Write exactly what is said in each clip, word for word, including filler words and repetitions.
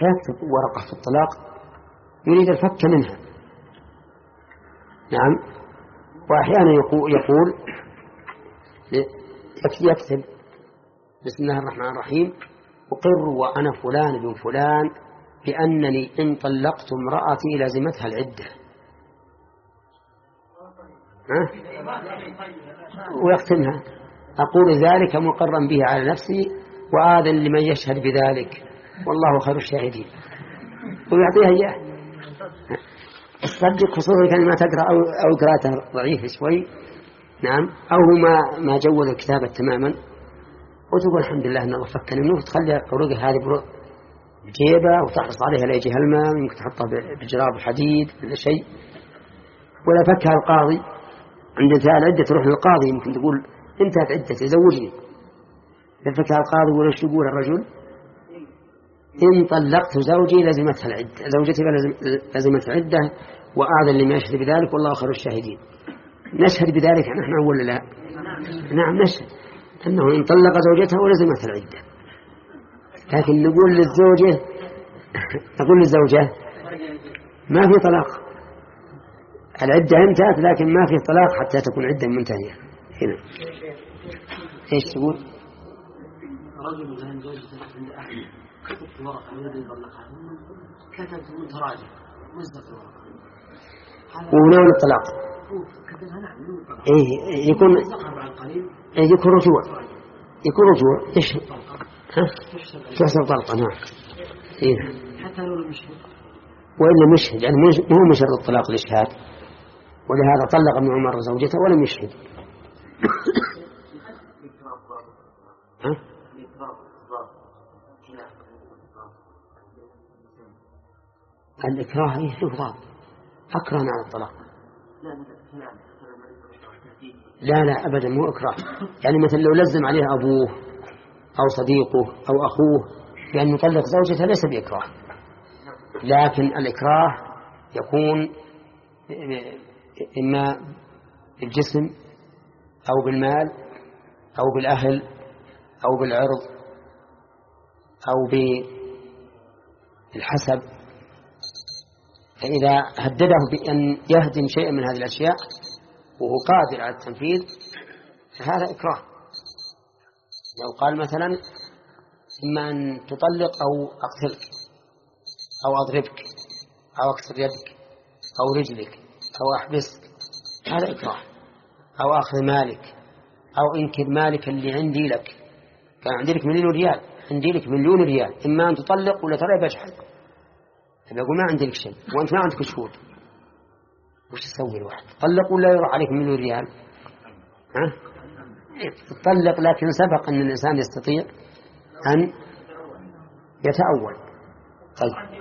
فيكتب ورقة في الطلاق يريد الفك منها. نعم. وأحيانا يقول, يقول يكتب بسم الله الرحمن الرحيم أقر وأنا فلان بن فلان بأنني إن طلقت امرأتي لازمتها العدة، ها؟ ويختمها أقول ذلك مقرا به على نفسي وآذن لمن يشهد بذلك والله خير الشاهدين، ويعطيها إياه. الصدق خصوصا كلمة تقرأ أو, أو قراءتها ضعيفة شوي، نعم، أو ما ما جود الكتابة تماما، وتقول الحمد لله أن الله فكني منه، تخلي عروقها هذه بجيبة وتحرص عليها لا يجيها الماء، يمكن تحطها بجراب حديد ولا شيء. ولا فكها القاضي عند انتهاء العدة تروح للقاضي، يمكن تقول انتهت عدتي زوجني، فكها القاضي ولا ايش يقول الرجل؟ إن طلقت زوجي لزمتها العدة، زوجتي لزمتها العدة وآذن لما يشهد بذلك والله خير الشاهدين. نشهد بذلك نحن ولا لا؟ نعم نشهد أنه إن طلق زوجته ولزمتها العدة، لكن نقول للزوجة نقول للزوجة ما في طلاق، العدة انتهت لكن ما في طلاق حتى تكون عدة منتهية. هنا ايش تقول؟ رجل كان زوجته عند أهله كتبت ورقة يريد يطلقها، كتبت متراجع مصدق الورقة ونوع الطلاق. كتبها نعم إيه يكون إيه يكون رجوع، يكون رجوع إيش؟ ها؟ تحصل طلقة. نعم. إيه. حتى لو مشهد. وإلا مشهد يعني مو مشهد الطلاق الإشهاد، ولهذا طلق ابن عمر زوجته ولم يشهد. ها؟ الإكراه إيه له ضابط، أكره على الطلاق. لا لا أبدا مو إكراه، يعني مثل لو لزم عليه أبوه أو صديقه أو أخوه بأن يطلق زوجته ليس بإكراه، لكن الإكراه يكون إما بالجسم أو بالمال أو بالأهل أو بالعرض أو بالحسب. فإذا هدده بأن يهدم شيئا من هذه الأشياء وهو قادر على التنفيذ فهذا إكراه. لو قال مثلا إما أن تطلق أو أقتلك أو أضربك أو أكسر يدك أو رجلك أو أحبسك، هذا إكراه. أو أخذ مالك أو انكر مالك اللي عندي لك، كان عندي لك مليون ريال، عندي لك مليون ريال، إما أن تطلق ولا ترى بجحد، فبيقول ما عندي لك شيء وأنت ما عندك شهود، وش تسوي الواحد؟ تطلق ولا يروح عليك مليون ريال؟ ها؟ تطلق، لكن سبق أن الإنسان يستطيع أن يتأول. طيب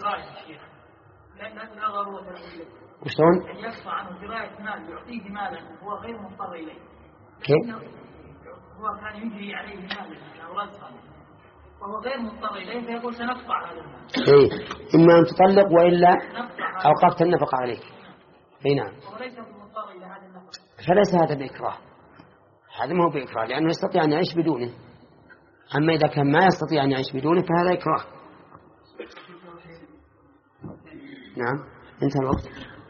وشلون؟ أن يدفع عنه دراية مال يعطيه مالا هو غير مضطر إليه. كيف؟ هو كان يجري عليه مالا أو رزقا وهو غير مضطر إليه فيقول سنقطع هذا المال. إيه، إما أن تطلق وإلا أوقفت النفقة عليك. إيه نعم. وليس مضطر إلى هذا النفقة. فليس هذا بإكراه، هذا ما هو بإكراه لأنه يستطيع أن يعيش بدونه. أما إذا كان ما يستطيع أن يعيش بدونه فهذا إكراه. نعم انتهى الوقت.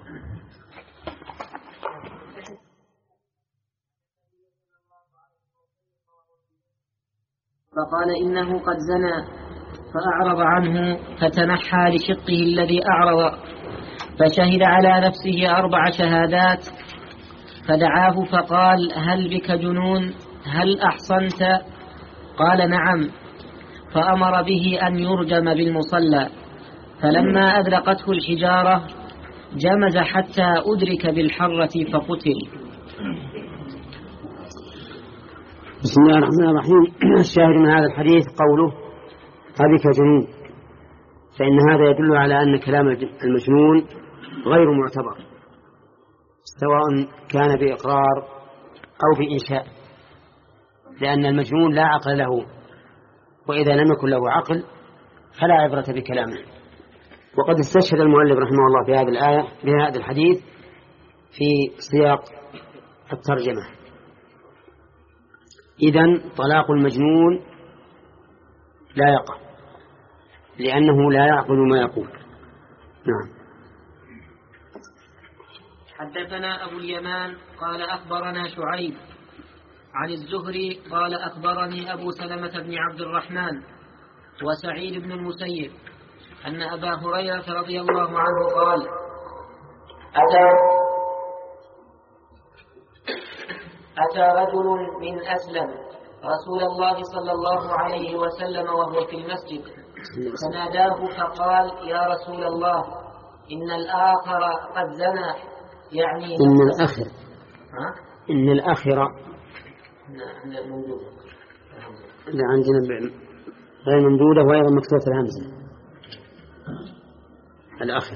فقال إنه قد زنى فأعرض عنه فتنحى لشقه الذي أعرض فشهد على نفسه أربع شهادات فدعاه فقال هل بك جنون؟ هل أحصنت؟ قال نعم. فأمر به أن يرجم بالمصلى، فلما أدرقته الحجارة جمز حتى أدرك بالحرة فقتل. بسم الله الرحمن الرحيم. الشاهد من هذا الحديث قوله هذه جنون، فإن هذا يدل على أن كلام المجنون غير معتبر سواء كان بإقرار أو بإنشاء، لأن المجنون لا عقل له، وإذا لم يكن له عقل فلا عبرة بكلامه. وقد استشهد المؤلف رحمه الله في هذه الآية بهذا الحديث في سياق الترجمة. إذن طلاق المجنون لا يقع، لأنه لا يعقل ما يقول. نعم. حدثنا أبو اليمان قال أخبرنا شعيب عن الزهري قال أخبرني أبو سلمة بن عبد الرحمن وسعيد بن المسيب أن أبا هريرة رضي الله عنه قال أتى, أتى رجل من أسلم رسول الله صلى الله عليه وسلم وهو في المسجد فناداه فقال يا رسول الله إن الآخر قد زنى، يعني إن الآخر ها؟ إن الآخر لا عندنا غير ممدودة وأيضا مكسورة الهمزة. الآخر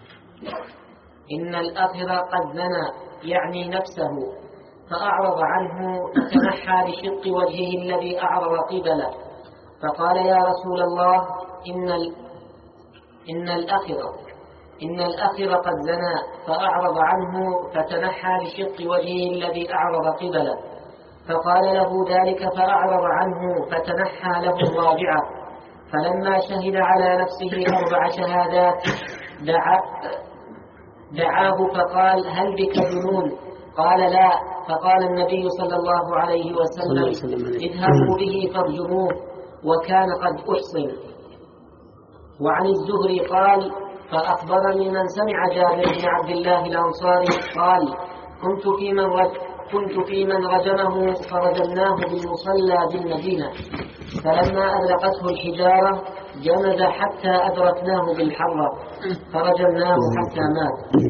إن الآخر قد زنى يعني نفسه فأعرض عنه فتنحى لشق وجهه الذي أعرض قبله فقال يا رسول الله إن ال... إن الآخر إن الآخر قد زنى فأعرض عنه فتنحى لشق وجهه الذي أعرض قبله فقال له ذلك فأعرض عنه فتنحى له الرابعة فلما شهد على نفسه أربع شهادات دعا دعاه فقال هل بك جنون؟ قال لا. فقال النبي صلى الله عليه وسلم اذهبوا به فارجموه وكان قد أحصن. وعن الزهري قال فأخبرني من سمع جابر بن عبد الله الأنصاري قال كنت في من رج كنت في من رجمه فرجمناه بالمصلى بالمدينة فلما أذلقته الحجارة جمد حتى أدركناه بالحرة فرجمناه حتى مات.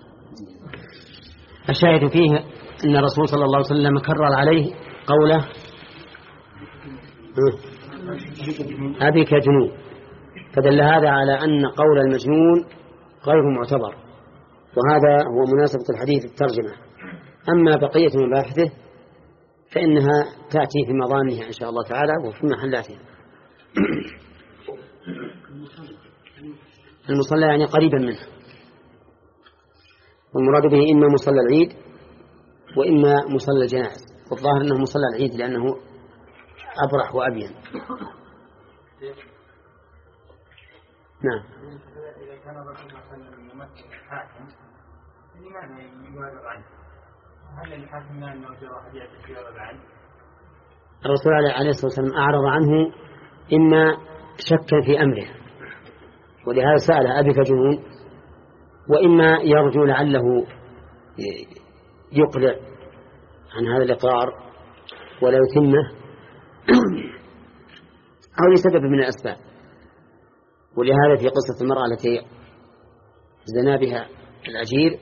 الشاهد فيه أن الرسول صلى الله عليه وسلم كرر عليه قوله أبيك جنون، فدل هذا على أن قول المجنون غير معتبر، وهذا هو مناسبة الحديث الترجمة. أما بقية مباحثه فإنها تأتي في مضانها إن شاء الله تعالى وفي محلاتها. المصلى يعني قريبا منه، والمراد به إما مصلى العيد وإما مصلى الجنائز، والظاهر أنه مصلى العيد لأنه أبرح وأبين. نعم. إذا كان الرسول صلى الله عليه وسلم يمثل الحاكم لماذا يجادل عنه؟ هل الحاكم لا أنه جرى حديث يجادل عنه؟ الرسول عليه الصلاة والسلام أعرض عنه إما شك في أمره ولهذا سأل أبيك جنون، وإما يرجو لعله يقلع عن هذا الإقرار ولا يتمه أو لسبب من الأسباب. ولهذا في قصة المرأة التي زنا بها الأجير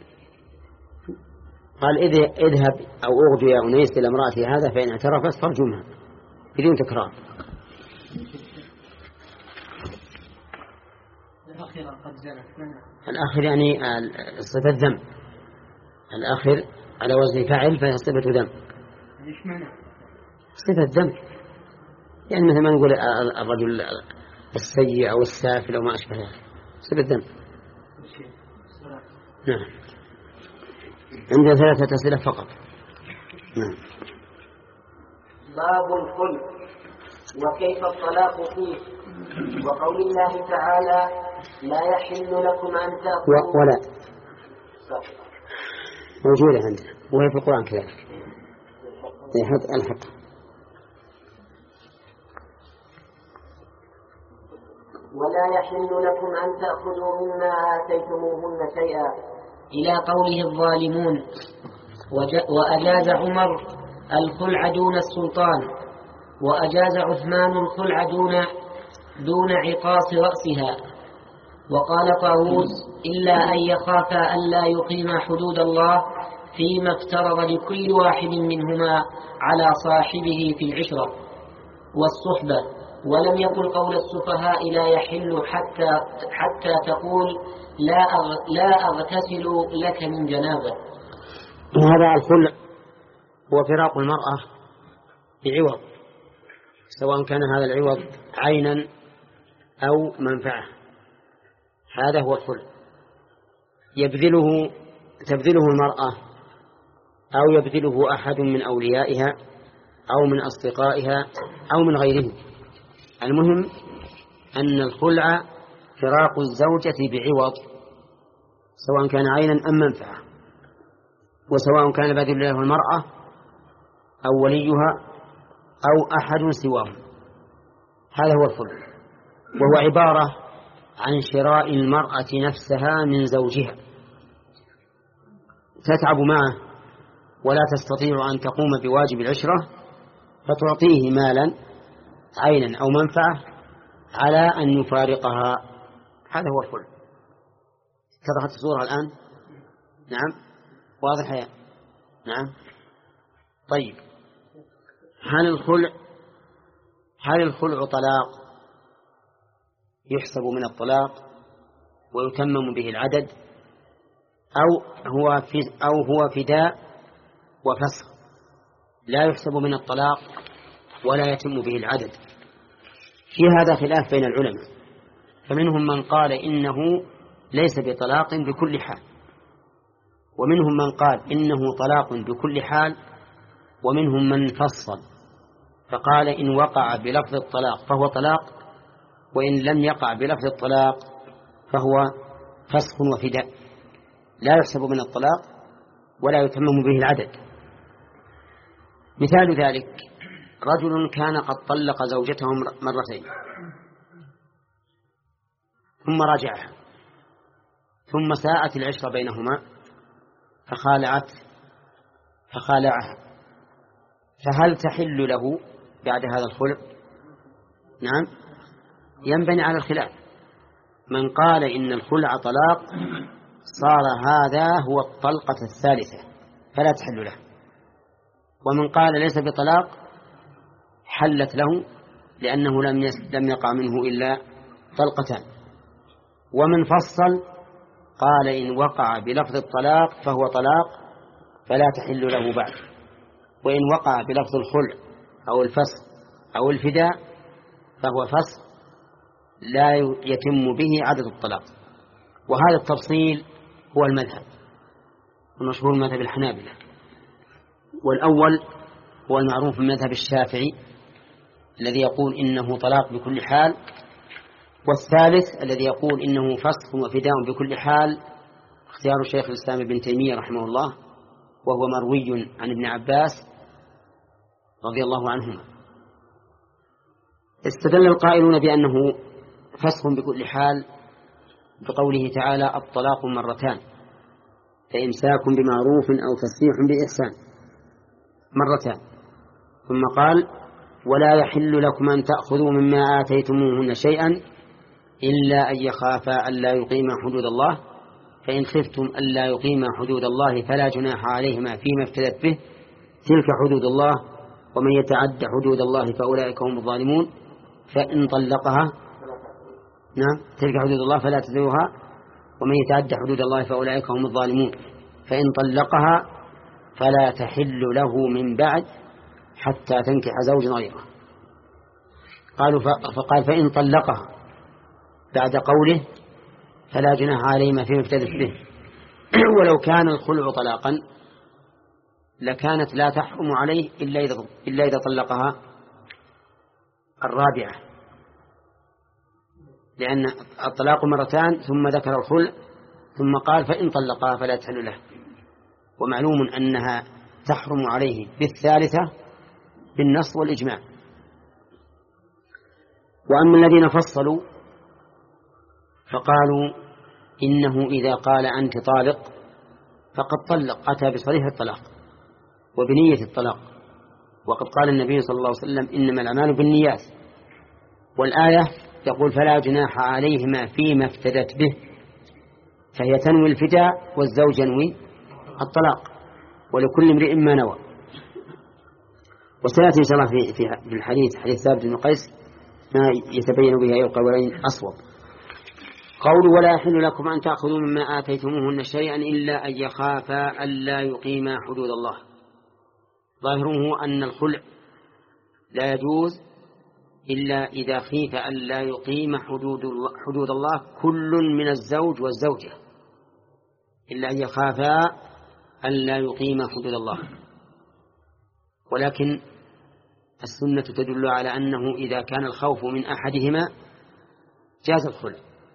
قال اذهب أو أغدو يا أنيس إلى امرأتي هذا فإن اعترفت فارجمها بدون تكرار. الآخر يعني صفة ذم، الآخر على وزن فاعل فهي صفة ذم. صفة ذم يعني مثل ما نقول الرجل السيء أو السافل أو ما أشبه ذلك، صفة ذم. نعم. عندنا ثلاثة أسئلة فقط. نعم. باب الخلق وكيف الطلاق فيه، وقول الله تعالى لا يحل لكم أن تأخذوا ولا موجودة عندنا وهي في القرآن كذلك. يحط الحق ولا يحل لكم أن تأخذوا مما آتيتموهن شيئا إلى قوله الظالمون. وأجاز عمر الخلع دون السلطان، وأجاز عثمان الخلع دون دون عقاص رأسها. وقال طاووس إلا أن يخاف أن لا يقيم حدود الله فيما افترض لكل واحد منهما على صاحبه في العشرة والصحبة. ولم يقل قول السفهاء لا يحل حتى حتى تقول لا لا أغتسل لك من جنابه. هذا الخلع هو فراق المرأة بعوض، سواء كان هذا العوض عينا أو منفعة، هذا هو الخلع. يبذله تبذله المرأة أو يبذله أحد من أوليائها أو من أصدقائها أو من غيرهم، المهم أن الخلع فراق الزوجة بعوض، سواء كان عينا أم منفعة، وسواء كان بذل له المرأة أو وليها أو أحد سواهم. هذا هو الخلع، وهو عبارة عن شراء المرأة نفسها من زوجها، تتعب معه ولا تستطيع أن تقوم بواجب العشرة، فتعطيه مالا عينا أو منفعة على أن يفارقها. هذا هو الخلع. اتضحت الصورة الآن؟ نعم، واضح يا نعم. طيب، هل الخلع هل الخلع طلاق يحسب من الطلاق ويتمم به العدد، أو هو في أو هو فداء وفسخ لا يحسب من الطلاق ولا يتم به العدد؟ في هذا خلاف بين العلماء، فمنهم من قال إنه ليس بطلاق بكل حال، ومنهم من قال إنه طلاق بكل حال، ومنهم من فصل فقال إن وقع بلفظ الطلاق فهو طلاق، وإن لم يقع بلفظ الطلاق فهو فسخ وفداء، لا يحسب من الطلاق ولا يتمم به العدد. مثال ذلك رجل كان قد طلق زوجته مرتين ثم رجعها، ثم ساءت العشرة بينهما فخالعت فخالعها، فهل تحل له بعد هذا الخلع؟ نعم، ينبني على الخلاف. من قال إن الخلع طلاق صار هذا هو الطلقة الثالثة فلا تحل له، ومن قال ليس بطلاق حلت له لأنه لم لم يقع منه إلا طلقتان. ومن فصل قال إن وقع بلفظ الطلاق فهو طلاق فلا تحل له بعد، وإن وقع بلفظ الخلع أو الفسخ أو الفداء فهو فسخ لا يتم به عدد الطلاق. وهذا التفصيل هو المذهب المشهور مذهب الحنابلة، والأول هو المعروف من مذهب الشافعي الذي يقول إنه طلاق بكل حال، والثالث الذي يقول إنه فسخ وفداء بكل حال اختيار الشيخ الإسلام ابن تيمية رحمه الله، وهو مروي عن ابن عباس رضي الله عنهما. استدل القائلون بأنه فسخ بكل حال بقوله تعالى الطلاق مرتان فإمساك بمعروف أو تسريح بإحسان مرتان، ثم قال ولا يحل لكم أن تأخذوا مما آتيتموهن شيئا إلا أن يخافا ألا يقيما حدود الله، فإن خفتم ألا يقيما حدود الله فلا جناح عليهما فيما افتدت به، تلك حدود الله ومن يتعد حدود الله فأولئك هم الظالمون. فإن طلقها نعم تلك حدود الله فلا تزوها ومن يتعد حدود الله فأولئك هم الظالمون. فإن طلقها فلا تحل له من بعد حتى تنكح زوج غيره. قالوا فقال فإن طلقها بعد قوله فلا جناح عليهما فيما افتدت به. ولو كان الخلع طلاقا لكانت لا تحرم عليه إلا إذا, إلا إذا طلقها الرابعة، لأن الطلاق مرتان ثم ذكر الخلع ثم قال فإن طلقها فلا تحل له، ومعلوم أنها تحرم عليه بالثالثة بالنص والإجماع. وأما الذين فصلوا فقالوا إنه إذا قال أنت طالق فقد طلق، أتى بصريح الطلاق وبنية الطلاق، وقد قال النبي صلى الله عليه وسلم إنما الأعمال بالنيات، والآية يقول فلا جناح عليهما فيما افتدت به، فهي تنوي الفداء والزوج ينوي الطلاق، ولكل امرئ ما نوى. وسيأتي إن شاء الله في في الحديث حديث ثابت بن قيس ما يتبين به أي القولين أصوب. قول ولا يحل لكم أن تأخذوا مما آتيتموهن شيئا إلا أن يخافا ألا يقيما حدود الله، ظاهره أن الخلع لا يجوز إلا إذا خيف ألا يقيم حدود الله, حدود الله كل من الزوج والزوجة، إلا أن يخافا ألا يقيم حدود الله. ولكن السنة تدل على أنه إذا كان الخوف من أحدهما جاز الخلع،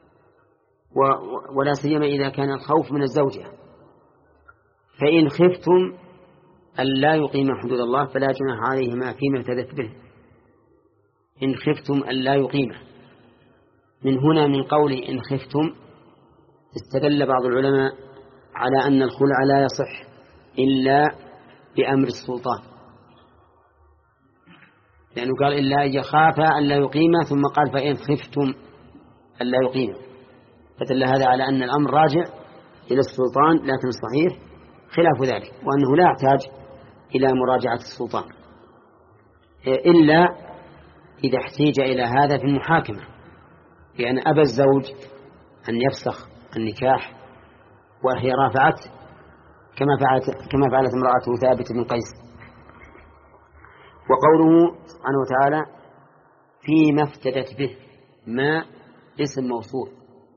ولا سيما إذا كان الخوف من الزوجة. فإن خفتم أن لا يقيم حدود الله فلا جناح عليهما فيما افتدت به. إن خفتم أن لا يقيم، من هنا من قول إن خفتم استدل بعض العلماء على أن الخلع لا يصح إلا بأمر السلطان، لأنه قال إلا أن يخاف أن لا يقيم، ثم قال فإن خفتم أن لا يقيم، فدل هذا على أن الأمر راجع إلى السلطان، لكن الصحيح خلاف ذلك، وأنه لا يحتاج إلى مراجعة السلطان إلا إذا احتيج إلى هذا في المحاكمة، لأن أبى الزوج أن يفسخ النكاح وهي رافعت كما فعلت كما فعلت امرأته ثابت بن قيس. وقوله سبحانه وتعالى فيما افتدت به، ما اسم موصول،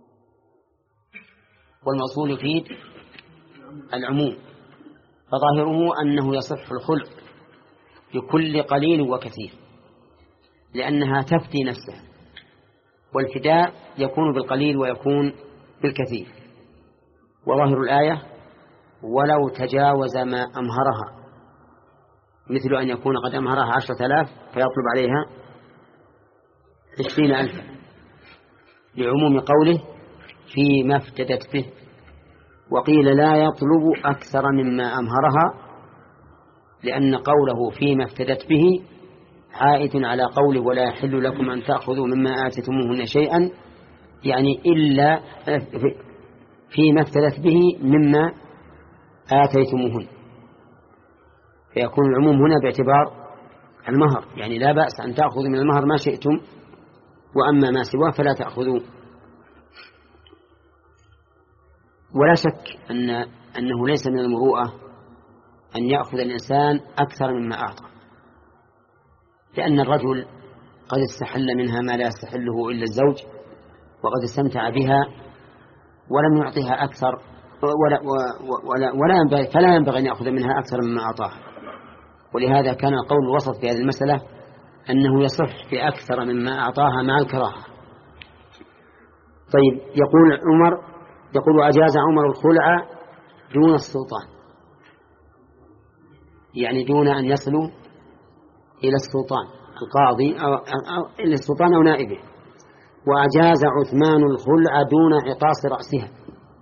والموصول يفيد العموم، فظاهره أنه يصح الخلع بكل قليل وكثير، لأنها تفتي نفسها، والفداء يكون بالقليل ويكون بالكثير. وظاهر الآية ولو تجاوز ما أمهرها، مثل أن يكون قد أمهرها عشرة آلاف فيطلب عليها عشرين ألفا، لعموم قوله فيما افتدت به. وقيل لا يطلب أكثر مما أمهرها، لأن قوله فيما افتدت به عائد على قوله ولا يحل لكم أن تأخذوا مما آتيتموهن شيئا، يعني إلا فيما افتدت به مما آتيتموهن، فيكون العموم هنا باعتبار المهر، يعني لا بأس أن تأخذوا من المهر ما شئتم، وأما ما سواه فلا تأخذوا. ولا شك أن أنه ليس من المروءة أن يأخذ الإنسان أكثر مما أعطى، لأن الرجل قد استحل منها ما لا يستحله إلا الزوج، وقد استمتع بها ولم يعطيها أكثر، ولا, ولا, ولا ينبغي فلا ينبغي أن يأخذ منها أكثر مما أعطاها. ولهذا كان القول الوسط في هذه المسألة أنه يصح بأكثر مما أعطاها مع الكراهة. طيب، يقول عمر يقول أجاز عمر الخلع دون السلطان، يعني دون أن يصلوا إلى السلطان القاضي أو, أو إلى السلطان أو نائبه. وأجاز عثمان الخلع دون عقاص رأسها،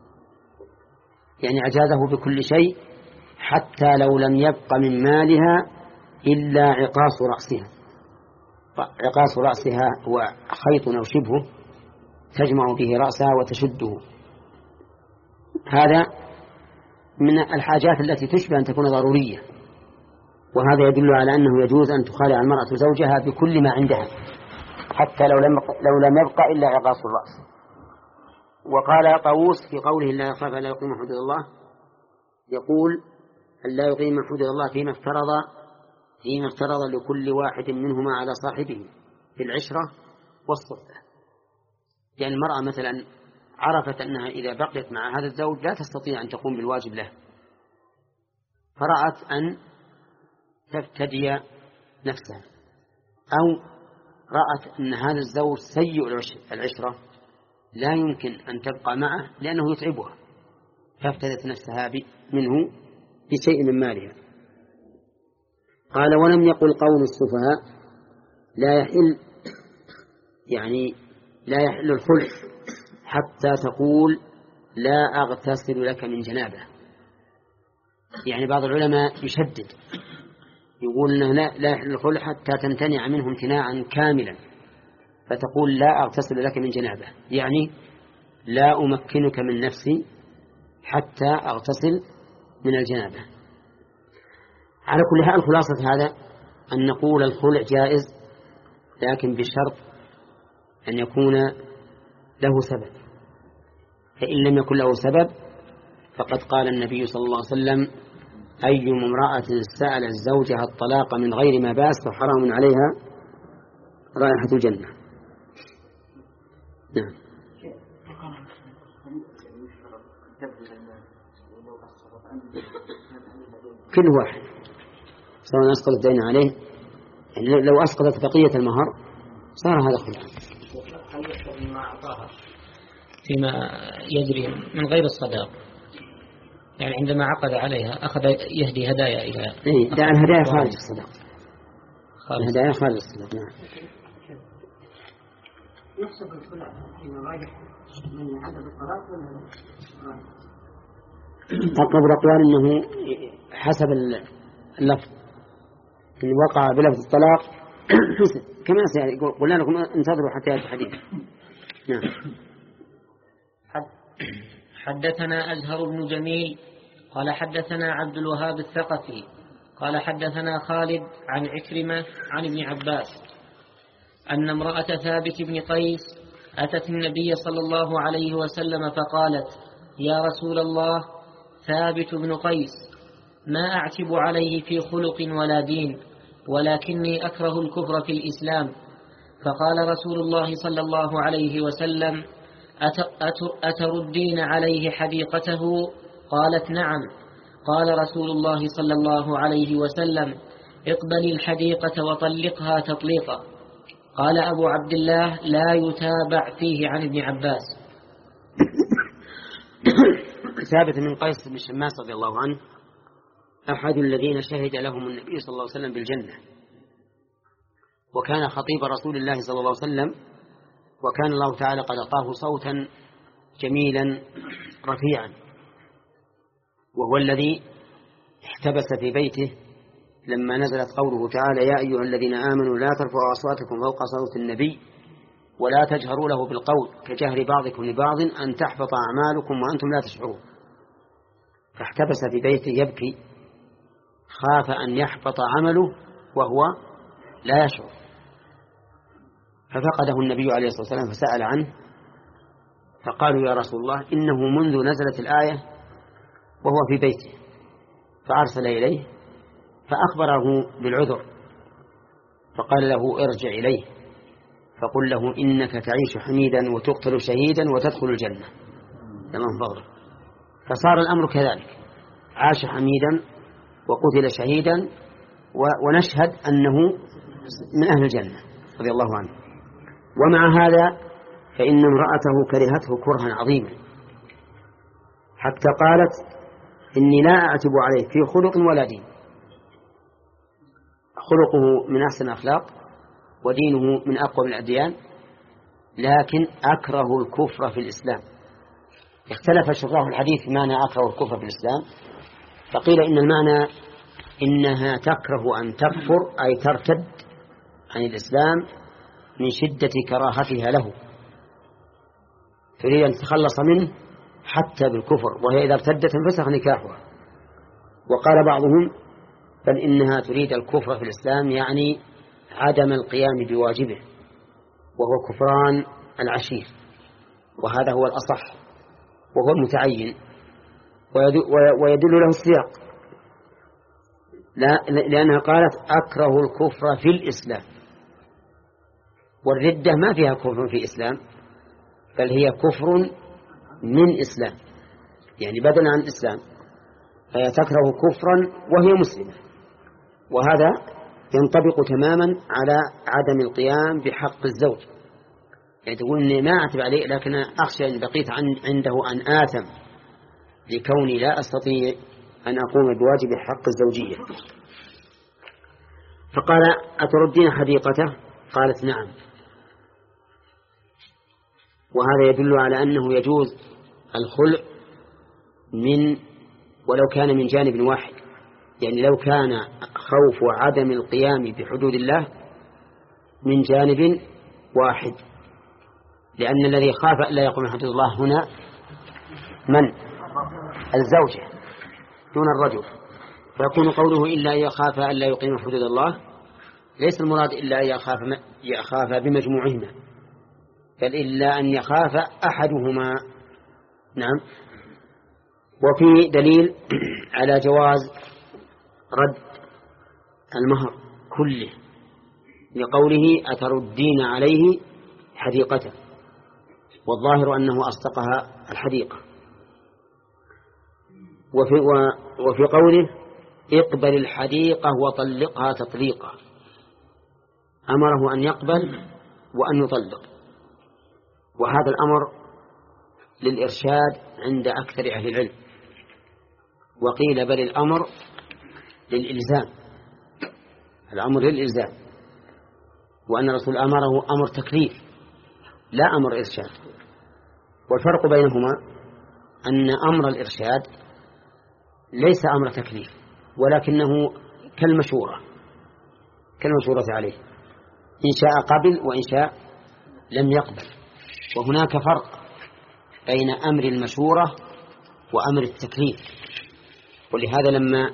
يعني أجازه بكل شيء حتى لو لم يبق من مالها إلا عقاص رأسها. عقاص رأسها هو خيط أو شبهه تجمع به رأسها وتشده، هذا من الحاجات التي تشبه أن تكون ضرورية، وهذا يدل على أنه يجوز أن تخالع المرأة زوجها بكل ما عندها حتى لو لم لو لم يبقى إلا عقاص الرأس. وقال طاووس في قوله لا يخاف لا يقيم حدود الله، يقول أن لا يقيم حدود الله فيما افترض فيما افترض لكل واحد منهما على صاحبه في العشرة والصحبة. يعني المرأة مثلا عرفت أنها إذا بقيت مع هذا الزوج لا تستطيع أن تقوم بالواجب له، فرأت أن تفتدي نفسها، أو رأت أن هذا الزوج سيء العشرة لا يمكن أن تبقى معه لأنه يتعبها، فافتدت نفسها منه بشيء من مالها. قال ولم يقل قول السفهاء لا يحل، يعني لا يحل الخلع حتى تقول لا أغتسل لك من جنابه. يعني بعض العلماء يشدد يقول أنه لا, لا يحل الخلع حتى تمتنع منه امتناعا كاملا، فتقول لا أغتسل لك من جنابه، يعني لا أمكنك من نفسي حتى أغتسل من الجنابة. على كل حال خلاصة هذا أن نقول الخلع جائز، لكن بشرط أن يكون له سبب، فإن لم يكن له سبب فقد قال النبي صلى الله عليه وسلم أي امرأة سألت زوجها الطلاق من غير ما بأس فحرام عليها رائحة الجنة. نعم. كل واحد سواء أسقط الدين عليه، يعني لو أسقطت بقية المهر صار هذا خلع. فيما يجري من غير الصداق، يعني عندما عقد عليها أخذ يهدي هدايا إلى إيه ده الهدايا خارج الصداق، الهدايا خارج الصداق. نعم. يحسب الخلع فيما راجح من عدد الطلاق ولا أقرب الأقوال أنه حسب اللفظ، إن وقع بلفظ الطلاق كما سيقول قلنا لكم انتظروا حتى يأتي الحديث. نعم. حدثنا أزهر بن جميل قال حدثنا عبد الوهاب الثقفي قال حدثنا خالد عن عكرمة عن ابن عباس أن امرأة ثابت بن قيس أتت النبي صلى الله عليه وسلم فقالت: يا رسول الله، ثابت بن قيس ما أعتب عليه في خلق ولا دين، ولكني أكره الكفر في الإسلام. فقال رسول الله صلى الله عليه وسلم: أتردين عليه حديقته؟ قالت: نعم. قال رسول الله صلى الله عليه وسلم: اقبلي الحديقة وطلقها تطليقا. قال أبو عبد الله: لا يتابع فيه عن ابن عباس. ثابت من قيس بن شماس رضي الله عنه أحد الذين شهد لهم النبي صلى الله عليه وسلم بالجنة، وكان خطيب رسول الله صلى الله عليه وسلم، وكان الله تعالى قد أعطاه صوتا جميلا رفيعا، وهو الذي احتبس في بيته لما نزلت قوله تعالى: يا أيها الذين آمنوا لا ترفعوا أصواتكم فوق صوت النبي ولا تجهروا له بالقول كجهر بعضكم لبعض أن تحبط أعمالكم وأنتم لا تشعرون. فاحتبس في بيته يبكي، خاف أن يحبط عمله وهو لا يشعر، ففقده النبي عليه الصلاة والسلام فسأل عنه، فقالوا: يا رسول الله، إنه منذ نزلت الآية وهو في بيته. فأرسل إليه فأخبره بالعذر، فقال له: ارجع إليه فقل له إنك تعيش حميدا وتقتل شهيدا وتدخل الجنة تمام فضله. فصار الأمر كذلك، عاش حميدا وقتل شهيدا ونشهد أنه من أهل الجنة رضي الله عنه. ومع هذا فإن امرأته كرهته كرها عظيما، حتى قالت: إني لا أعتب عليه في خلق ولا دين. خلقه من أحسن الأخلاق ودينه من أقوى الأديان، لكن أكره الكفر في الإسلام. اختلف شراح الحديث في معنى أكره الكفر في الإسلام، فقيل إن المعنى إنها تكره أن تكفر أي ترتد عن الإسلام من شدة كراهتها له، تريد أن تتخلص منه حتى بالكفر، وهي إذا ارتدت انفسخ نكاحها. وقال بعضهم: بل إنها تريد الكفر في الإسلام يعني عدم القيام بواجبه، وهو كفران العشير، وهذا هو الأصح وهو المتعين ويدل له السياق، لأنها قالت: أكره الكفر في الإسلام. والردة ما فيها كفر في الإسلام، بل هي كفر من إسلام، يعني بدلا عن الإسلام، فهي تكره كفرا وهي مسلمة. وهذا ينطبق تماما على عدم القيام بحق الزوج، يعني تقول إني ما أعتب عليه، لكن أخشى إن بقيت عنده أن آثم لكوني لا أستطيع أن أقوم بواجب حق الزوجية. فقال: أتردين حديقته؟ قالت: نعم. وهذا يدل على أنه يجوز الخلع من ولو كان من جانب واحد، يعني لو كان خوف عدم القيام بحدود الله من جانب واحد، لأن الذي خاف أن لا يقوم بحدود الله هنا من؟ الزوجة دون الرجل. فيكون قوله إلا أن يخاف أن لا يقيم حدود الله ليس المراد إلا أن يخاف, يخاف بمجموعهما، بل إلا أن يخاف أحدهما. نعم. وفي دليل على جواز رد المهر كله لقوله: أتردين عليه حديقته، والظاهر أنه أصدقها الحديقة. وفي, وفي قوله: اقبل الحديقة وطلقها تطليقا، أمره أن يقبل وأن يطلق، وهذا الأمر للإرشاد عند أكثر أهل العلم، وقيل بل الأمر للإلزام، الأمر للإلزام، وأن الرسول أمره أمر تكليف لا أمر إرشاد. والفرق بينهما أن أمر الإرشاد ليس أمر تكليف، ولكنه كالمشورة كالمشورة عليه، إن شاء قبل وإن شاء لم يقبل. وهناك فرق بين أمر المشورة وأمر التكليف. ولهذا لما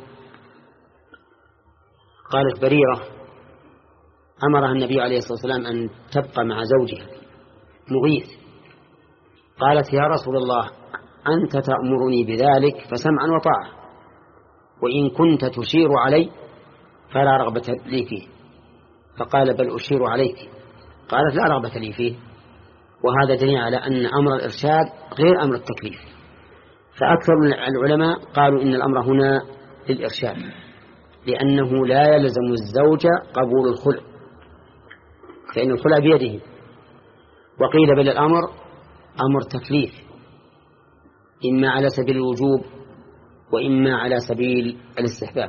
قالت بريرة أمرها النبي عليه الصلاة والسلام أن تبقى مع زوجها مغيث، قالت يا رسول الله أنت تأمرني بذلك فسمعا وطاعة، وإن كنت تشير علي فلا رغبة لي فيه. فقال بل أشير عليك، قالت لا رغبة لي فيه. وهذا دليل على أن أمر الإرشاد غير أمر التكليف. فأكثر العلماء قالوا إن الأمر هنا للإرشاد، لأنه لا يلزم الزوج قبول الخلع، فإن الخلع بيده. وقيل بل الأمر أمر تكليف، إما على سبيل الوجوب وإما على سبيل الاستحباب.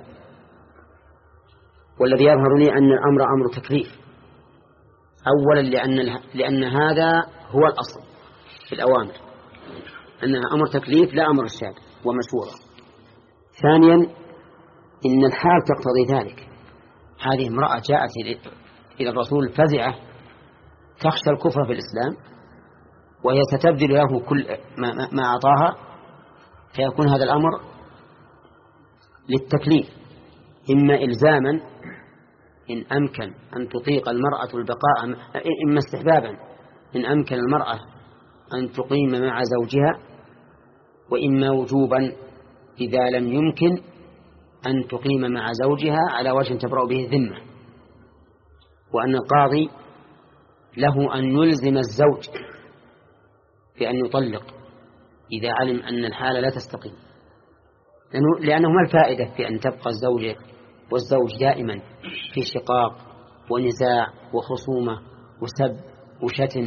والذي يظهر لي أن الأمر أمر تكليف، أولا لأن, لأن هذا هو الأصل في الأوامر، أنها أمر تكليف لا أمر إرشاد ومشورة. ثانيا إن الحال تقتضي ذلك. هذه امرأة جاءت إلى الرسول فزعة تخشى الكفر في الإسلام، وهي ستبذل له كل ما, ما أعطاها، فيكون هذا الأمر للتكليف، إما إلزاما إن أمكن أن تطيق المرأة البقاء، إما استحبابا إن أمكن المرأة أن تقيم مع زوجها، وإما وجوبا إذا لم يمكن أن تقيم مع زوجها على وجه تبرأ به الذمة. وأن القاضي له أن يلزم الزوج بأن يطلق إذا علم أن الحالة لا تستقيم، لأنه, لأنه ما الفائدة في أن تبقى الزوجة والزوج دائما في شقاق ونزاع وخصومة وسب وشتم.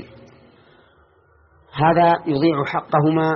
هذا يضيع حقهما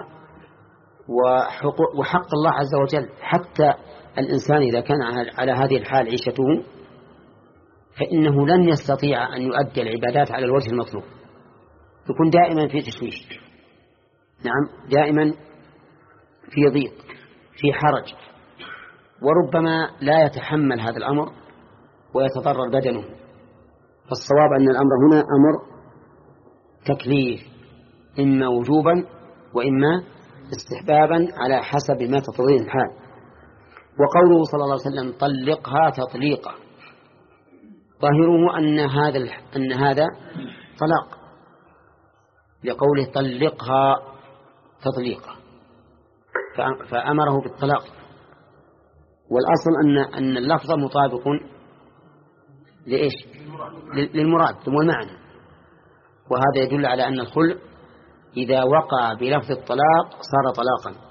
وحق الله عز وجل. حتى الإنسان إذا كان على هذه الحال عيشته فإنه لن يستطيع أن يؤدي العبادات على الوجه المطلوب، يكون دائما في تشويش، نعم دائما في ضيق في حرج، وربما لا يتحمل هذا الأمر ويتضرر بدنه. فالصواب أن الأمر هنا أمر تكليف، إما وجوبا وإما استحبابا على حسب ما تقتضيه الحال. وقوله صلى الله عليه وسلم طلقها تطليقا، ظاهره أن هذا أن هذا طلاق، لقوله طلقها تطليقا فأمره بالطلاق. والأصل أن أن اللفظ مطابق لإيش؟ للمراد والمعنى. وهذا يدل على أن الخلع إذا وقع بلفظ الطلاق صار طلاقا.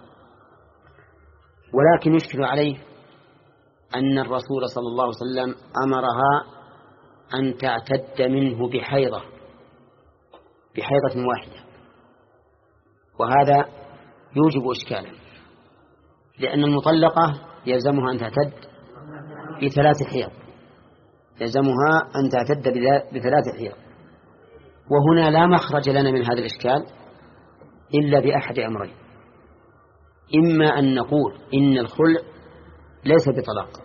ولكن يشكل عليه أن الرسول صلى الله عليه وسلم أمرها أن تعتد منه بحيضة بحيضة واحدة، وهذا يوجب إشكالا، لأن المطلقة يلزمها أن تعتد بثلاث حيض، يلزمها أن تعتد بثلاث حيض. وهنا لا مخرج لنا من هذا الإشكال إلا بأحد أمرين: إما أن نقول إن الخلع ليس بطلاق،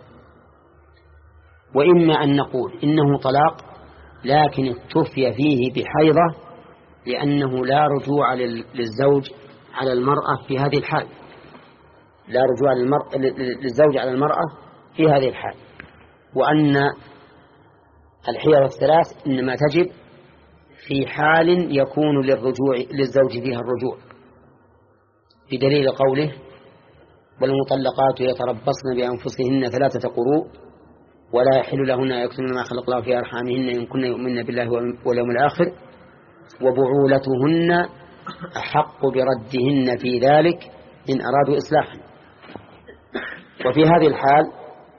وإما أن نقول إنه طلاق لكن اكتفي فيه بحيضة، لأنه لا رجوع للزوج على المرأة في هذه الحال، لا رجوع للزوج على المرأة في هذه الحال، وأن الحيض الثلاث إنما تجب في حال يكون للرجوع للزوج فيها الرجوع، بدليل قوله: والمطلقات يتربصن بأنفسهن ثلاثة قروء ولا يحل لهن يكتمن ما خلق الله في أرحامهن إن كن يؤمن بالله واليوم الآخر وبعولتهن أحق بردهن في ذلك إن أرادوا إصلاحا. وفي هذه الحال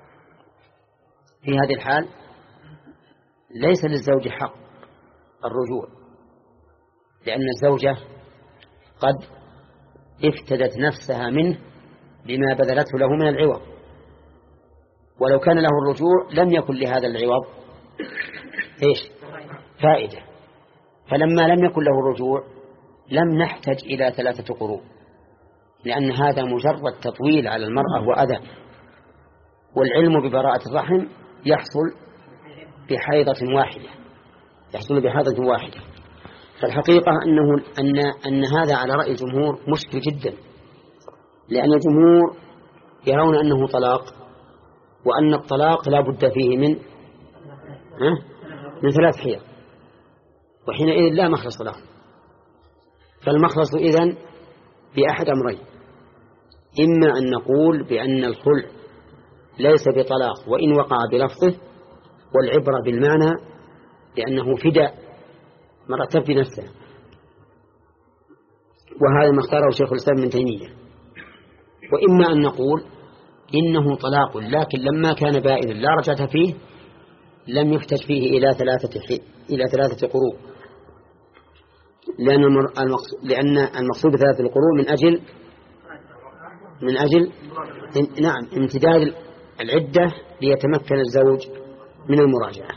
في هذه الحال ليس للزوج حق الرجوع، لأن الزوجة قد افتدت نفسها منه بما بذلته له من العوض، ولو كان له الرجوع لم يكن لهذا العوض إيش فائدة. فلما لم يكن له الرجوع لم نحتج إلى ثلاثة قروء، لأن هذا مجرد تطويل على المرأة وأذى، والعلم ببراءة الرحم يحصل بحيضة واحدة يحصل بحيضة واحدة. فالحقيقة أنه أن أن هذا على رأي الجمهور مشكل جدا، لأن الجمهور يرون أنه طلاق، وأن الطلاق لا بد فيه من ها؟ من ثلاث حيض، وحينئذ لا مخلص له. فالمخلص إذن بأحد أمرين: إما أن نقول بأن الخلع ليس بطلاق وإن وقع بلفظه، والعبرة بالمعنى لأنه فداء مرتب بنفسه، وهذا ما اختاره شيخ الإسلام ابن تيمية. وإما أن نقول إنه طلاق لكن لما كان بائنا لا رجعة فيه لم يحتج فيه إلى ثلاثة إلى ثلاثة قروء، لأن لأن المقصود بثلاثة القروء من أجل من أجل نعم امتداد العدة ليتمكن الزوج من المراجعة.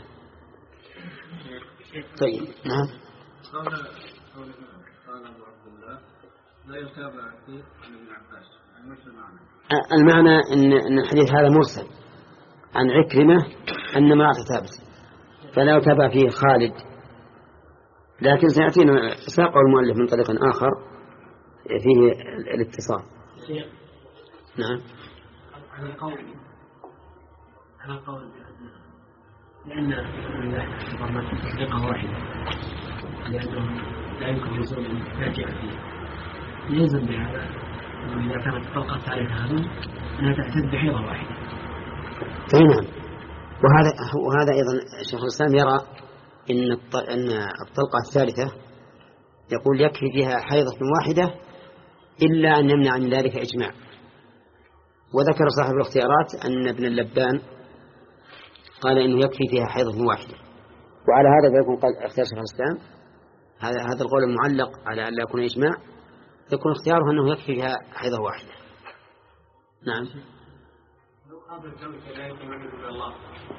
طيب نعم. قال قال أبو عبد الله لا يتابع فيه عن ابن عباس، المرسل معنى المعنى إن أن الحديث هذا مرسل عن عكرمة أن ما ثابت، فلا يتابع فيه خالد، لكن سيأتينا ساقه المؤلف من طريق آخر فيه الاتصال. نعم. على القول على القول لأن الله تصديقه واحدة، لأنه لا يمكن الوصول إلى الفاجعة فيه، يلزم بهذا إذا كانت الطلقة ثالثة هذه أنها تعتد بحيضة واحدة. نعم. وهذا وهذا أيضا شيخ الإسلام يرى إن أن الطلقة الثالثة يقول يكفي فيها حيضة واحدة إلا أن يمنع من ذلك إجماع. وذكر صاحب الاختيارات أن ابن اللبان قال إنه يكفي فيها حيضة واحدة، وعلى هذا فيكون قال اختيار شيخ الإسلام هذا هذا القول المعلق على أن لا يكون إجماع، يكون اختياره أنه يكفي فيها حيضة واحدة. نعم. لو قابل الزوج لا يكون إلا الله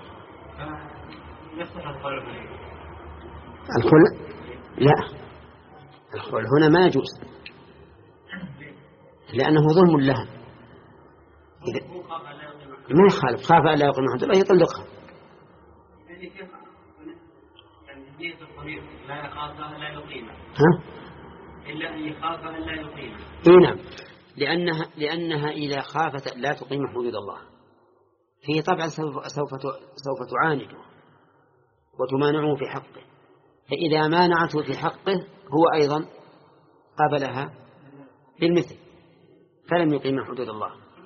يصح الخلع. الخلع لا، الخلع هنا ما يجوز لأنه ظلم لها. إذا ما يخالف، خاف أن لا يقيم حدود الله يطلقها. لا يخاف أن لا يقيم ها؟ إلا أن يخاف أن لا يقيم. إيه نعم، لأنها لأنها إذا خافت لا تقيم حدود الله فيه طبعا سوف سوف سوف تعانده وتمانعه في حقه، فإذا مانعته في حقه هو أيضا قابلها بالمثل فلم يقيم حدود الله.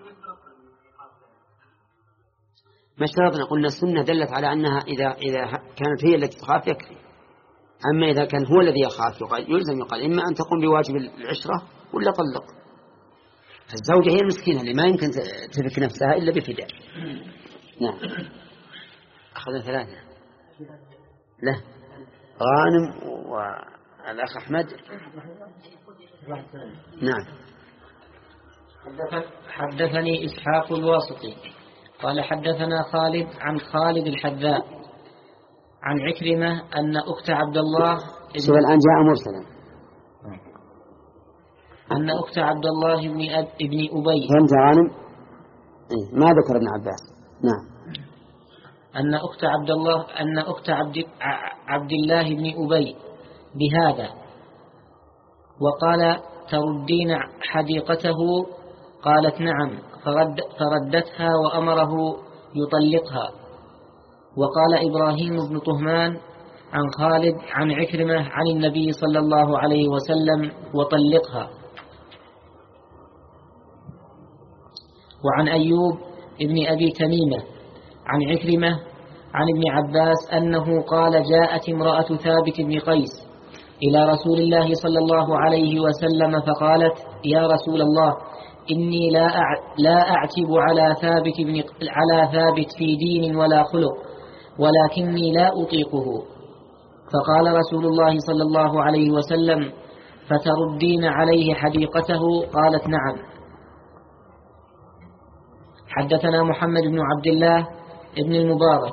ما اشترطنا؟ قلنا السنة دلت على أنها إذا إذا كانت هي التي تخاف يكفي، أما إذا كان هو الذي يخاف يقال يلزم يقال إما أن تقوم بواجب العشرة ولا طلق. الزوجة هي المسكينة اللي ما يمكن تفك نفسها إلا بفداء. نعم. أخذنا ثلاثة. لا غانم والأخ أحمد. نعم. حدثني إسحاق الواسطي قال حدثنا خالد عن خالد الحذاء عن عكرمة أن أخت عبد الله شوف الآن جاء مرسلا أن أخت عبد الله بن أب ابن أبي فهمت غانم؟ إيه ما ذكر ابن عباس. نعم. أن أخت عبد الله أن أخت عبد عبد الله بن أبي بهذا وقال تردين حديقته، قالت نعم، فرد فردتها وأمره يطلقها. وقال إبراهيم بن طهمان عن خالد عن عكرمة عن النبي صلى الله عليه وسلم وطلقها. وعن أيوب ابن أبي تميمة عن عكرمة عن ابن عباس أنه قال جاءت امرأة ثابت بن قيس إلى رسول الله صلى الله عليه وسلم فقالت يا رسول الله إني لا لا أعتب على ثابت بن على ثابت في دين ولا خلق ولكني لا أطيقه. فقال رسول الله صلى الله عليه وسلم فتردين عليه حديقته؟ قالت نعم. حدثنا محمد بن عبد الله ابن المبارك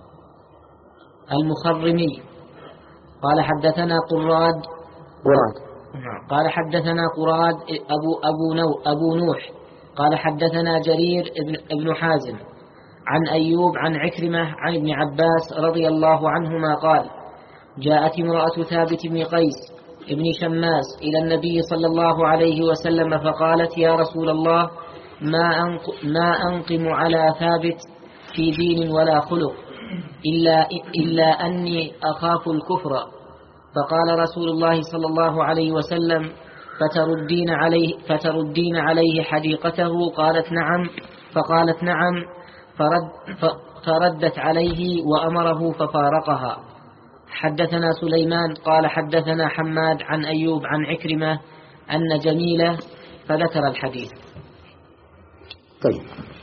المخرمي قال حدثنا قراد قراد قال حدثنا قراد أبو, أبو, نو أبو نوح قال حدثنا جرير ابن, ابن حازم عن أيوب عن عكرمة عن ابن عباس رضي الله عنهما قال جاءت امرأة ثابت بن قيس ابن شماس إلى النبي صلى الله عليه وسلم فقالت يا رسول الله ما, ما أنقم على ثابت في دين ولا خلق إلا, إلا أني أخاف الكفر. فقال رسول الله صلى الله عليه وسلم فتردين عليه, فتردين عليه حديقته؟ قالت نعم. فقالت نعم فرد فردت عليه وأمره ففارقها. حدثنا سليمان قال حدثنا حماد عن أيوب عن عكرمة أن جميلة فذكر الحديث. طيب.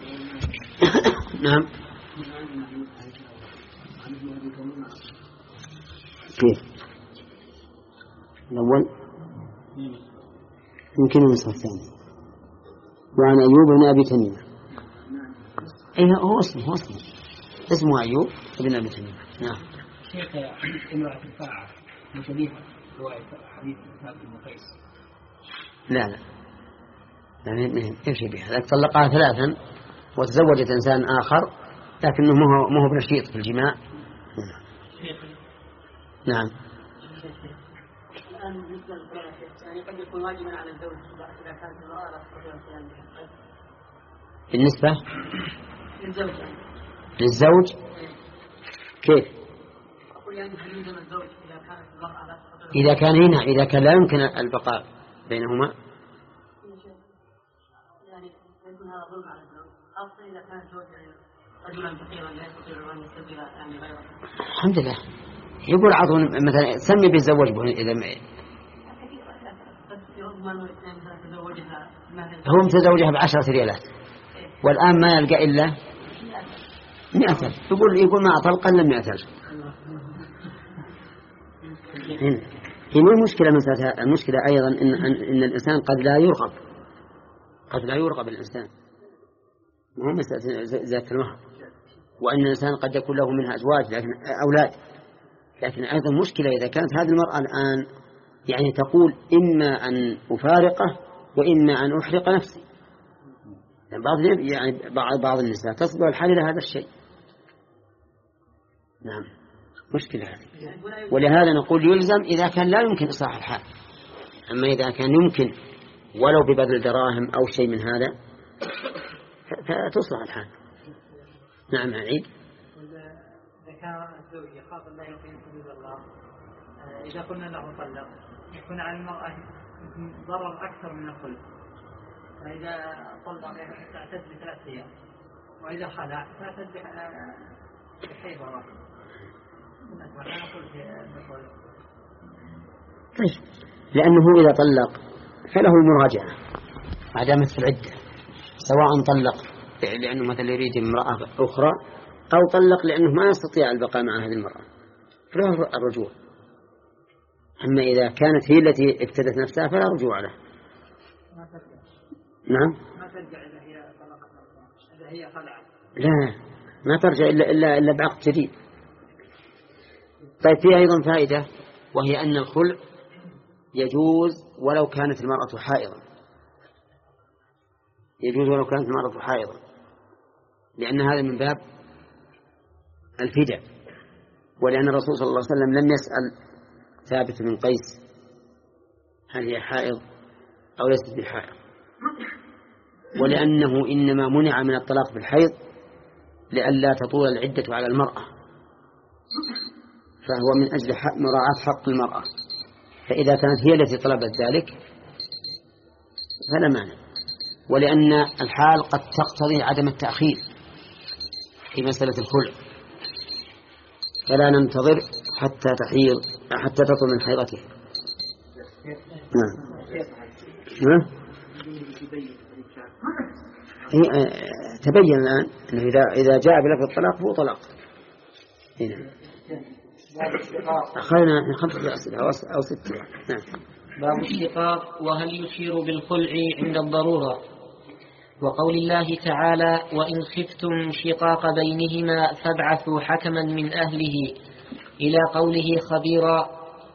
نعم. كيف الأول يمكن النسخة الثانية وعن أيوب بن أبي تميمة. أيه هو اسمه هو اسمه اسمه أيوب بن أبي تميمة. نعم. شيخ امرأة الفاعة مشابهة رواية حديث ثابت بن قيس. لا لا يعني ايش بها؟ لك طلقها ثلاثا وتزوجت إنسان آخر لكنه مو مو بنشيط في الجماع. نعم. الآن بالنسبة للطلاق يعني قد يكون واجبا على الزوج إذا كانت المرأة لا تستطيع القيام به. بالنسبة للزوج للزوج كيف؟ أقول يعني هل يلزم الزوج إذا كانت المرأة لا تستطيع؟ إذا كان هنا إذا كان لا يمكن البقاء بينهما يعني يكون هذا ظلم على الزوج خاصة إذا كان الزوج يعني رجلا فقيرا لا يستطيع أن يستبدل يعني غيره. الحمد لله. يقول عطون مثلا سمي بيتزوج به إذا ما هو متزوجها بعشرة ريالات والآن ما يلقى إلا مئة ألف يقول يقول ما أطلق إلا مئة ألف. هنا المشكلة مثلا المشكلة أيضا إن إن الإنسان قد لا يرغب قد لا يرغب الإنسان مو مسألة ذات المهر وأن الإنسان قد يكون له منها أزواج لكن أولاد. لكن أيضا مشكلة إذا كانت هذه المرأة الآن يعني تقول إما أن أفارقه وإما أن أحرق نفسي. يعني بعض يعني بعض بعض النساء تصبر الحال إلى هذا الشيء. نعم مشكلة هذه. ولهذا نقول يلزم إذا كان لا يمكن إصلاح الحال. أما إذا كان يمكن ولو ببذل دراهم أو شيء من هذا فتصلح الحال. نعم عيد. إذا كان الزوج يخاف الله يقيم حدود الله إذا قلنا له طلق يكون على المرأة ضرر أكثر من الخلق. فإذا طلق تعتد بثلاث أيام وإذا خلع تعتد بحيض واحد. طيب لأنه إذا طلق فله المراجعة ما دامت في العدة سواء طلق لأنه مثلا يريد امرأة أخرى أو طلق لأنه ما يستطيع البقاء مع هذه المرأة فله الرجوع. أما إذا كانت هي التي افتدت نفسها فلا رجوع له. نعم ما ترجع إذا هي طلقت إذا هي خلعت لا ما ترجع إلا, إلا, إلا بعقد جديد. طيب في أيضا فائدة وهي أن الخلع يجوز ولو كانت المرأة حائضا. يجوز ولو كانت المرأة حائضا لأن هذا من باب الفداء. ولأن الرسول صلى الله عليه وسلم لم يسأل ثابت بن قيس هل هي حائض أو ليست بحائض ولأنه إنما منع من الطلاق بالحيض لئلا تطول العدة على المرأة فهو من أجل مراعاة حق المرأة. فإذا كانت هي التي طلبت ذلك فلا مانع. ولأن الحال قد تقتضي عدم التأخير في مسألة الخلع فلا ننتظر حتى تحيض حتى تطول من حيضته. نعم. نعم. تبين الآن أنه إذا إذا جاء بلفظ الطلاق فهو طلاق. هنا أخذنا خمسة أسئلة أو ستة. نعم. باب الشقاق وهل يشير بالخلع عند الضرورة. وقول الله تعالى وإن خفتم شقاق بينهما فابعثوا حكما من أهله إلى قوله خبيرا.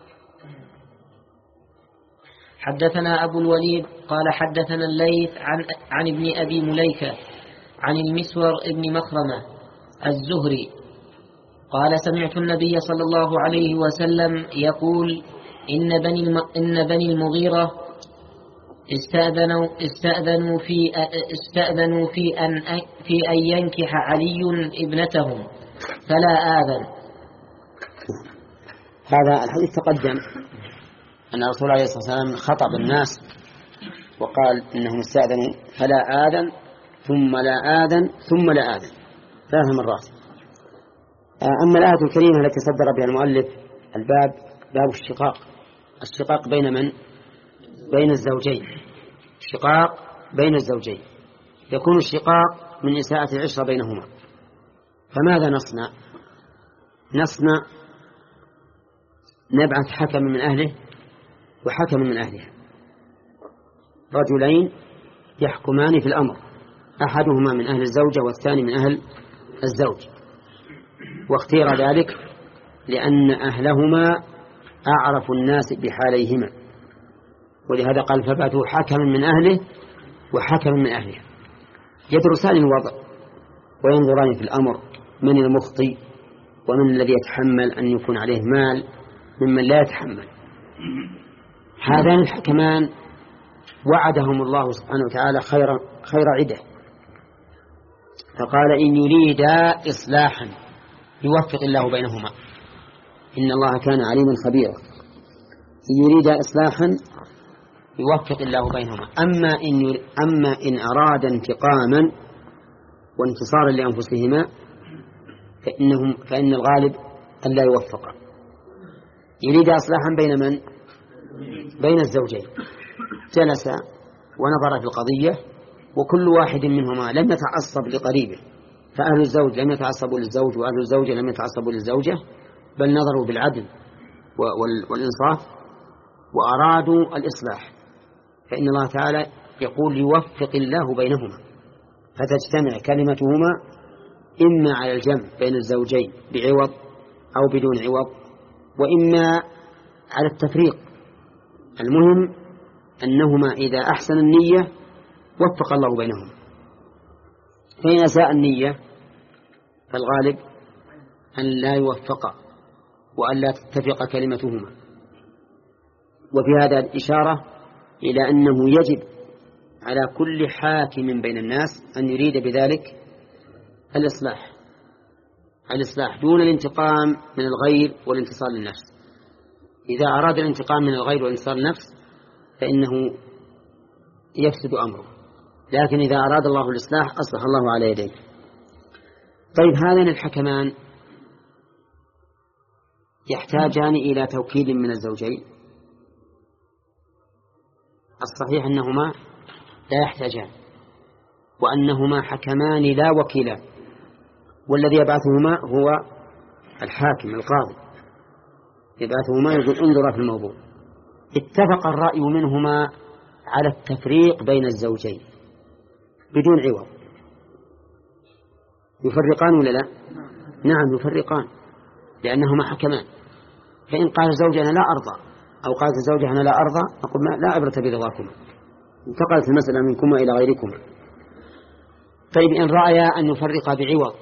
حدثنا أبو الوليد قال حدثنا الليث عن, عن ابن أبي مليكة عن المسور ابن مخرمة الزهري قال سمعت النبي صلى الله عليه وسلم يقول إن بني, الم... إن بني المغيرة استأذنوا, استأذنوا, في, استأذنوا في, أن... في أن ينكح علي ابنتهم فلا آذن. هذا الحديث تقدم أن رسول الله عليه الصلاة والسلام خطب الناس وقال إنهم استأذنوا فلا آذن ثم لا آذن ثم لا آذن ثلاث مرات. أما الآية الكريمة التي صدر بها المؤلف الباب باب الشقاق. الشقاق بين من؟ بين الزوجين. الشقاق بين الزوجين يكون الشقاق من إساءة العشرة بينهما. فماذا نصنع؟ نصنع نبعث حكم من أهله وحكم من أهلها، رجلين يحكمان في الأمر، أحدهما من أهل الزوجة والثاني من أهل الزوج. واختير ذلك لأن أهلهما أعرف الناس بحاليهما، ولهذا قال فبعثوا حكم من أهله وحكم من أهلها، يدرسان الوضع وينظران في الأمر من المخطئ ومن الذي يتحمل أن يكون عليه مال ممن لا يتحمل. هذان الحكمان وعدهم الله سبحانه وتعالى خير, خير عده، فقال إن يريدا إصلاحا يوفق الله بينهما إن الله كان عليما خبيرا. إن يريدا إصلاحا يوفق الله بينهما. أما إن, أما إن أراد انتقاما وانتصارا لأنفسهما فإنهم فإن الغالب أن لا يوفقا. يريد إصلاحا بين من؟ بين الزوجين. جلس ونظر في القضية وكل واحد منهما لم يتعصب لقريبه، فأهل الزوج لم يتعصبوا للزوج وأهل الزوجة لم يتعصبوا للزوجة، بل نظروا بالعدل والإنصاف وأرادوا الإصلاح، فإن الله تعالى يقول يوفق الله بينهما فتجتمع كلمتهما إما على الجمع بين الزوجين بعوض أو بدون عوض، وإما على التفريق. المهم أنهما إذا أحسن النية وفق الله بينهما، فإن أساء النية فالغالب أن لا يوفق وأن لا تتفق كلمتهما. وفي هذا الإشارة إلى أنه يجب على كل حاكم بين الناس أن يريد بذلك الإصلاح الإصلاح دون الانتقام من الغير والانتصار للنفس. إذا أراد الانتقام من الغير والانتصار للنفس فإنه يفسد أمره، لكن إذا أراد الله الإصلاح أصلح الله على يديه. طيب هذين الحكمان يحتاجان إلى توكيل من الزوجين؟ الصحيح أنهما لا يحتاجان، وأنهما حكمان لا وكيلان، والذي يبعثهما هو الحاكم القاضي، يبعثهما يقول انظر في الموضوع. اتفق الرأي منهما على التفريق بين الزوجين بدون عوض. يفرقان ولا لا؟ نعم يفرقان، لأنهما حكمان. فإن قال الزوج أنا لا أرضى أو قالت الزوجة أنا لا أرضى، أقول لا عبرة برضاكما، انتقلت المسألة منكما إلى غيركما. طيب إن رأيا أن يفرقا بعوض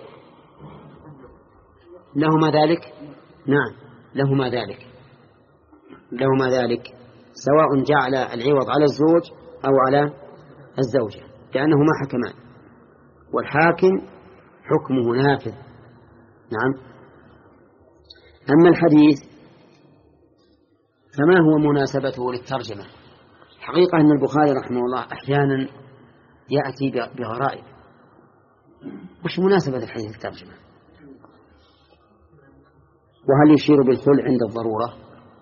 لهما ذلك؟ نعم لهما ذلك لهما ذلك سواء جعل العوض على الزوج أو على الزوجة، لأنهما حكمان والحاكم حكمه نافذ. نعم. أما الحديث فما هو مناسبته للترجمة؟ حقيقة أن البخاري رحمه الله أحيانا يأتي بغرائب. وش مناسبة الحديث للترجمة؟ وهل يشير بالخلع عند الضرورة؟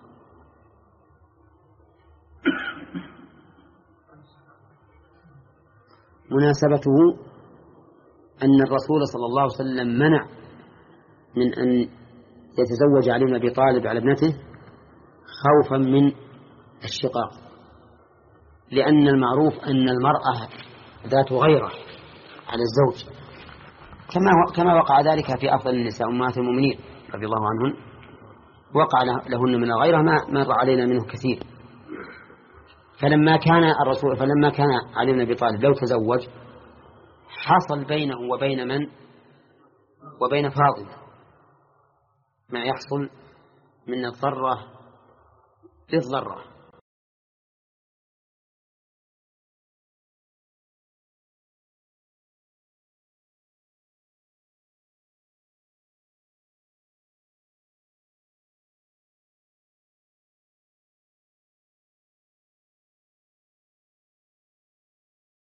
مناسبته أن الرسول صلى الله عليه وسلم منع من أن يتزوج علي بن أبي طالب على ابنته خوفا من الشقاق، لأن المعروف أن المرأة ذات غيرة على الزوج، كما كما وقع ذلك في أفضل النساء أمهات المؤمنين رضي الله عنهن، وقع لهن من الغيرة ما مر علينا منه كثير. فلما كان الرسول فلما كان علي بن أبي طالب لو تزوج حصل بينه وبين من وبين فاطمة ما يحصل من الضرة للضرة،